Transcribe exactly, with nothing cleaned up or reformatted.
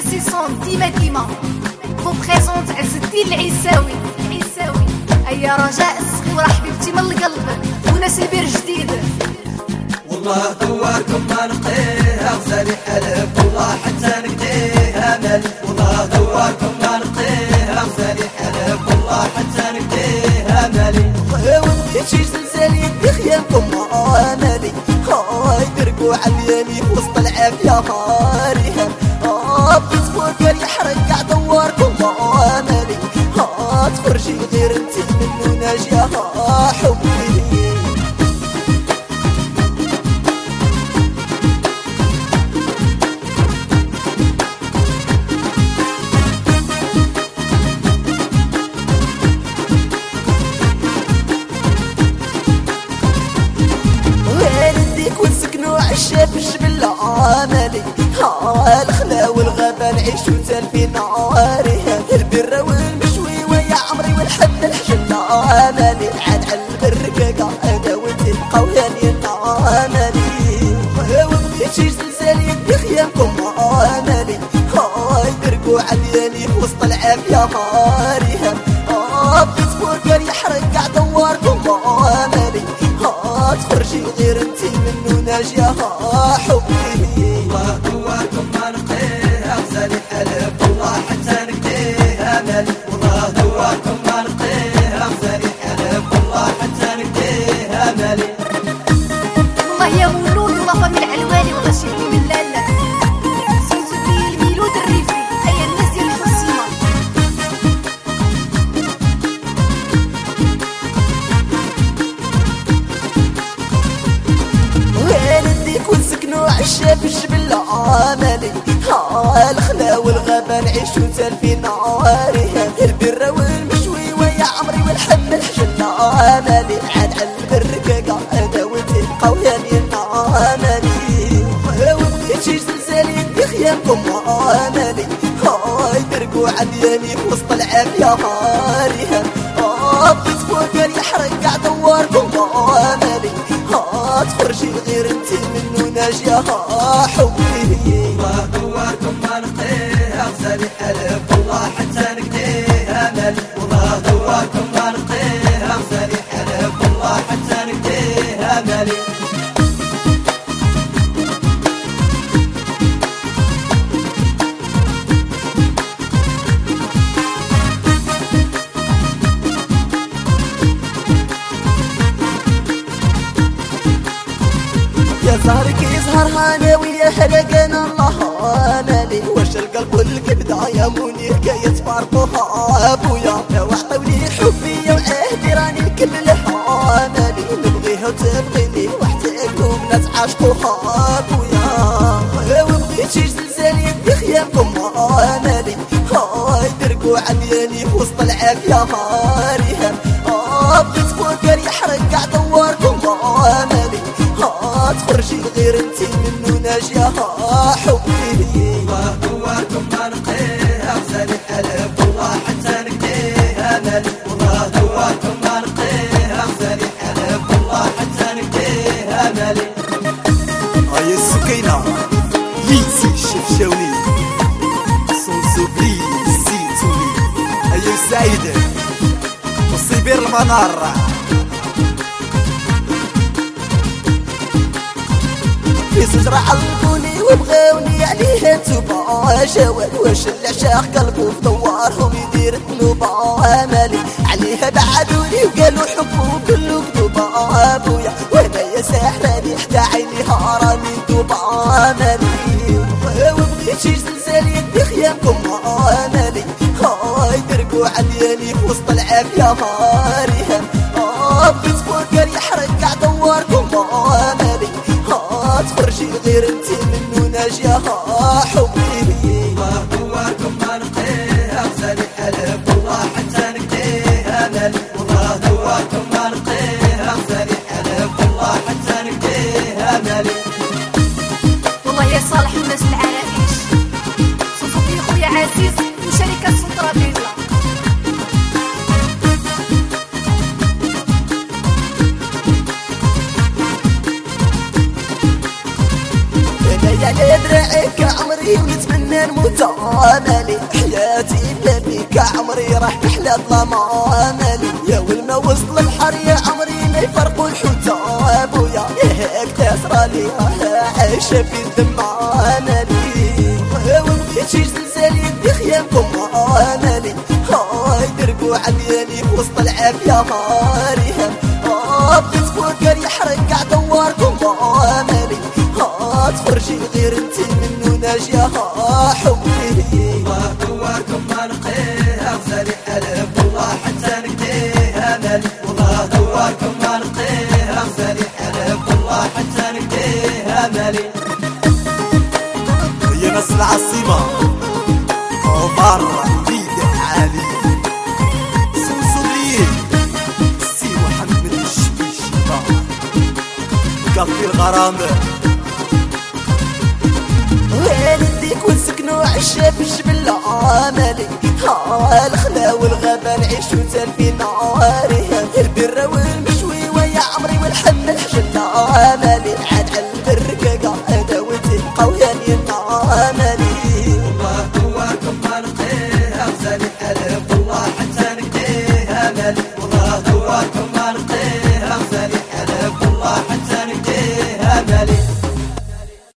انسيسون ديما ديما فو بريزونت عز الدين العيساوي العيساوي. هيا رجاء الصغيرة حبيبتي من القلب وناس البير جديد. والله دواركم ما نقيها غزالي حلف والله حتى نقديها مال. والله دواركم ما نقيها غزالي حلف والله حتى نقديها مالي. ودي شي زلزالي يدي خيامكم مالي. هاي درقوا عليالي في وسط العافية هاريها. ها بيتفوكر يحرق قاع دواركم مالي. ها تخرجي غير انتي منو ناجية ها حبي. عشاف الجبل عملي. ها الخلا والغابة نعيشو تالفي ناريها. البرة والمشوي ويا عمري والحب الحجل عملي. عاد على البركة قاعدة وتلقاو هاني عملي. ودي شي زلزال يدي خيامكم عملي. هاي درقوا عليالي في وسط العافية هاريها. ها بيتفوكر يحرق قاع دواركم عملي. ها تخرجي غير انتي منو ناجية ها حبي. والله دواركم ما نقيها غزالي حلف والله حتى نقديها مال. والله دواركم ما نقيها غزالي حلف والله حتى نقديها مالي. والله يا مولود والله فمي العلواني والله شيري من لالا سيزو ديال الميلود الريفي. هيا الناس ديال الحسيمة ونسكنو عشا في الجبل عملي. ها الخلا والغابة نعيشو تالفي ناريها. البرة والمشوي ويا عمري والحب الحجل عملي. عاد على البركة قاعدة وتلقاو هاني عملي. ودي شي زلزال يدي خيامكم عملي. هاي درقوا عليالي في وسط العافية هاريها. ها بيتفوكر يحرق قاع دواركم عملي. ها تخرجي غير انتي منو ناجية ها حبي. والله دواركم ما نقيها غزالي حلف والله حتى نقديها مال. والله دواركم ما نقيها غزالي حلف والله حتى نقديها مالي. يا زهرك يزهر هانا ويا حرقنا الله مالي. واش القلب والكبدة يا موني حكاية فارقوها ابويا. لو عطوني حبي وعهدي راني الكل لها مالي. نبغيها وتبغيني واحتاجهم ناس عاشقوها ابويا. وبغيت شي زلزال يدي خيامكم مالي. هاي درقوا عليالي في وسط العافية هاريها. ها بيتفوكر يحرق قاع دواركم مالي. ها تخرجي غير انتي منو ناجية ها حبي. والله دواركم ما نقيها غزالي حلف والله حتى نقديها مال. والله دواركم ما نقيها غزالي حلف والله حتى نقديها مالي. هاي السكينة ليسي شفشاوني صنصوبلي سيتوني. هاي السعيدة وصيبير المنار. في سجرة علقوني وبغاوني عليها توبا جواد. واش العشاق قلبو في دوارهم يدير ذنوبا مالي. عليها بعدوني وقالوا حبو كلو كذوبا ابويا. وهنايا ساحراني حتى عينيها راني ندوبا مالي. وبغيت شي زلزال يدي خيامكم مالي. هاي درقوا عليالي في وسط العافية هاريها. ها بيتفوكر يحرق قاع دواركم مالي. ها تخرجي غير انتي منو ناجية ها حبي. والله دواركم ما نقيها غزالي حلف والله حتى نقديها مال. والله دواركم ما نقيها غزالي حلف والله حتى نقديها مالي. والله يا صالح والناس العرائش صوفي خويا عزيز وشركة سنترا بيلا. على دراعك عمري ونتمنى نموت وانت مالي حياتي بلا بيك عمري راح نحلى ظلام مالي يا ولما وصل البحر يا عمري ما يفرقوا الحوت ابويا هيك تسرى لي عايشة في الدم مالي ومشيت شي زلزال يدي خيامكم مالي هاي دربوا عمياني في وسط العافية مريم بغيت فكر يحرق قاع دواركم مالي ها تخرجي غير انتي منو ناجية ها حبي والله دواركم ما نقيها وسالي حلف والله حتى نقديها مالي والله دواركم ما نقيها وسالي حلف والله حتى نقديها مالي يا ناس العاصمة برا بيد عالي سمسولين سي محمد الشبيشبة كافي الغرامة وين نديك ونسكنو عشا في الجبل مالي ها الخلا والغابة نعيشو تالفين ناريها البرة والمشوي ويا عمري والحم الحجلة مالي عاد على البركة قاعدة وتبقى وياني مالي والله دواركم ما نقيها وسالي حلف والله حتى نقديها مالي